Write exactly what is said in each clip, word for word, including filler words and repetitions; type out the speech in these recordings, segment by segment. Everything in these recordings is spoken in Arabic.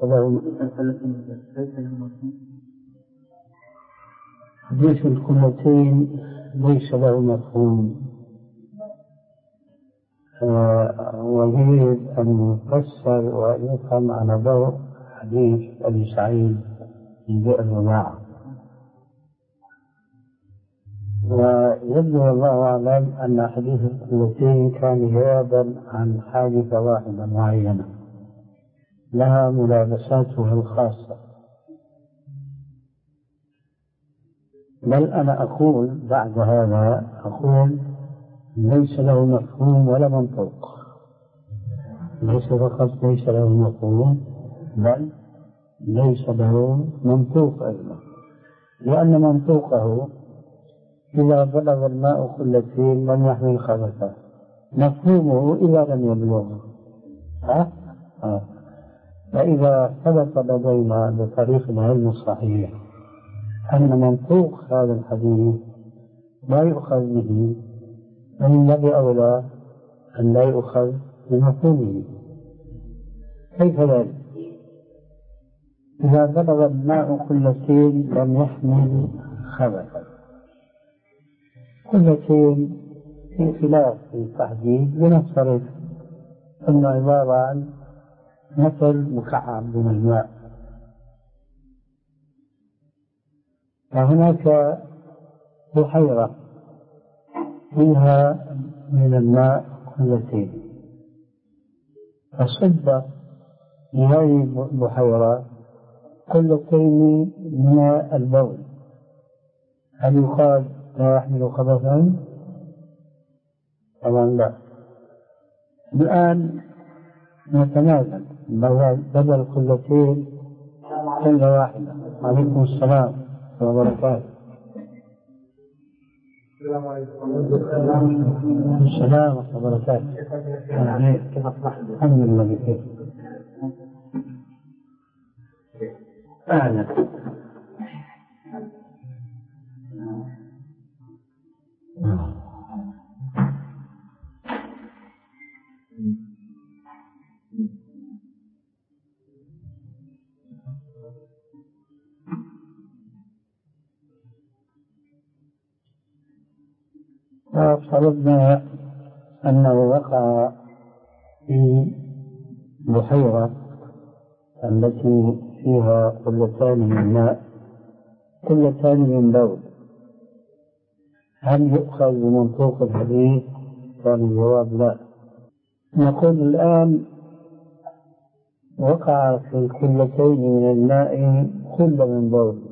حديث القلتين ليس له مفهوم، ويريد أن يفسر ويفهم على ضوء حديث أبي سعيد في بئر رباعة. ويبدو الله أعلم أن حديث القلتين كان جوابا عن حادثة واحدة معينة لها ملابساتها الخاصة. بل أنا أقول بعد هذا أقول ليس له مفهوم ولا منطوق، ليس فقط ليس له مفهوم بل ليس له منطوق أيضا، لأن منطوقه إذا بلغ الماء قلتين لم يحمل خبثا، مفهومه إذا لم يبلغه. ها؟ ها. فإذا ثبت لدينا بطريق العلم الصحيح أن منطوق هذا الحديث لا يؤخذ به، فمن باب أولى أن لا يؤخذ بمفهومه. كيف ذلك؟ إذا بلغ الماء قلتين لم يحمل خبثا، قلتين في خلاف في التحديد لنفترض أنه عبارة عن مثل مكعب من الماء، وهناك بحيرة فيها من الماء قلتين، فصب في هذه البحيرة قلتين من البول، هل يقال لا يحمل خبثا؟ طبعا لا. الآن نتنازل بدل قلتين قلة واحدة. عليكم السلام وبركاته. السلام عليكم. السلام وبركاته. كيف أصبحت؟ الحمد لله بخير. أهلا. فرضنا أنه وقع في بحيرة التي فيها قلتان من ماء قلتان من بول، هل يؤخذ بمنطوق الحديث؟ كان الجواب لا. نقول الآن وقع في القلتين من الماء قلة من بول،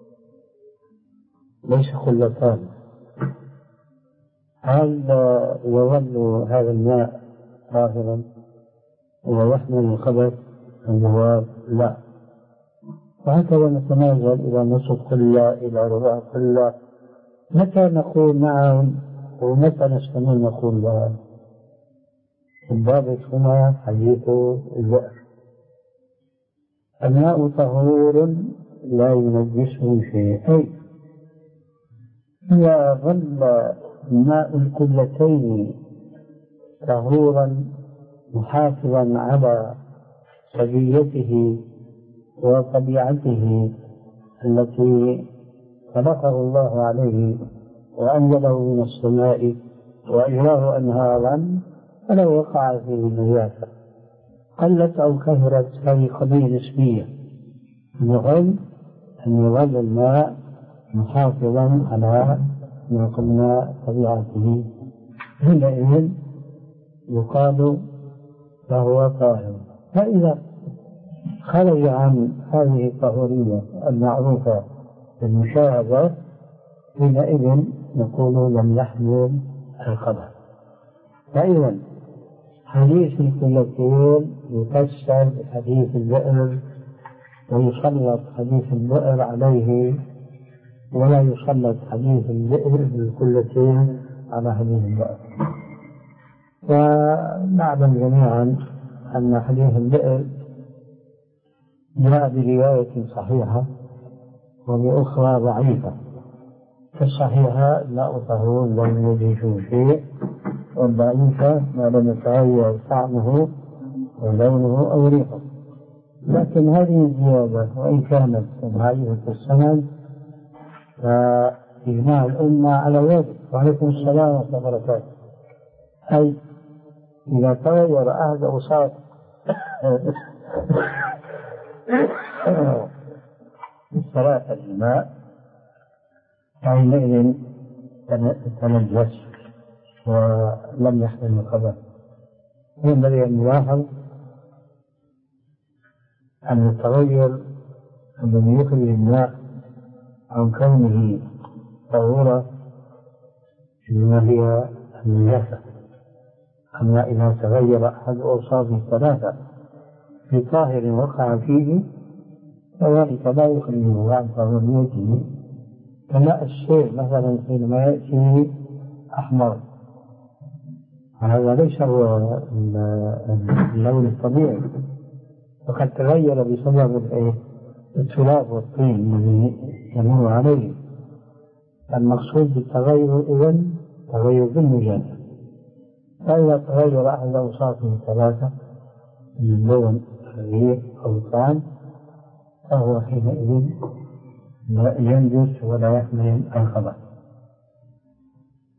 ليس قلتان، هل يظل هذا الماء طاهرا ويحمل الخبث؟ الجواب لا. وهكذا نتنازل إلى نصف قلة إلى ربع قلة. متى نقول نعم ومتى نستمر نقول لا؟ الضابط هنا حديث البئر. الماء طهور لا ينجسه شيء، أي إذا ظل ماء القلتين طهورا محافظا على طبيعته وطبيعته التي خلقه الله عليه وأنزله من السماء وأجراه أنهارا، فلو وقع فيه نجاسة قلت أو كثرت هذه قضية نسبية. المهم أن يظل الماء محافظا على ما قلنا طبيعته، حينئذ يقال فهو طاهر. فإذا خرج عن هذه الطهورية المعروفة بالمشاهدة حينئذ نقول لم يحمل الخبث. فإذا حديث القلتين يفسر بحديث البئر، ويسلط حديث البئر عليه، ولا يسلط حديث البئر بالقلتين على حديث البئر. ونعلم جميعا أن حديث البئر جاء برواية صحيحة وبأخرى ضعيفة. في الصحيحة لا طهور لم يجد شيء، والضعيفة ما لم يتغير طعمه ولونه أو ريحه. لكن هذه الزيادة وإن كانت ضعيفة السند فإجماع الأمة على ذلك. وعليكم السلام ورحمة الله وبركاته. أي إذا تغير أحد أوصاف الثلاثة الماء حينئذ تنجس ولم يحمل الخبث. ينبغي أن يلاحظ أن التغير الذي يخرج الماء عن كونه طهورة إنما هي النجاسة. أما إذا تغير أحد أوصافه الثلاثة في طاهر وقع فيه فذلك لا يخرجه عن طهوريته، كماء الشيء مثلا حينما يأتي أحمر هذا ليس هو اللون الطبيعي، وقد تغير بسبب التراب والطين الذي يمر عليه. المقصود بالتغير إذن تغير بالنجاسة. فإذا تغير أحد أوصافه ثلاثة من لون الريح أو الطعم فهو حينئذ ينجس ولا يحمل الخبث.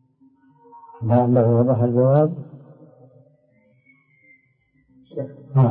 لعله وضح الجواب.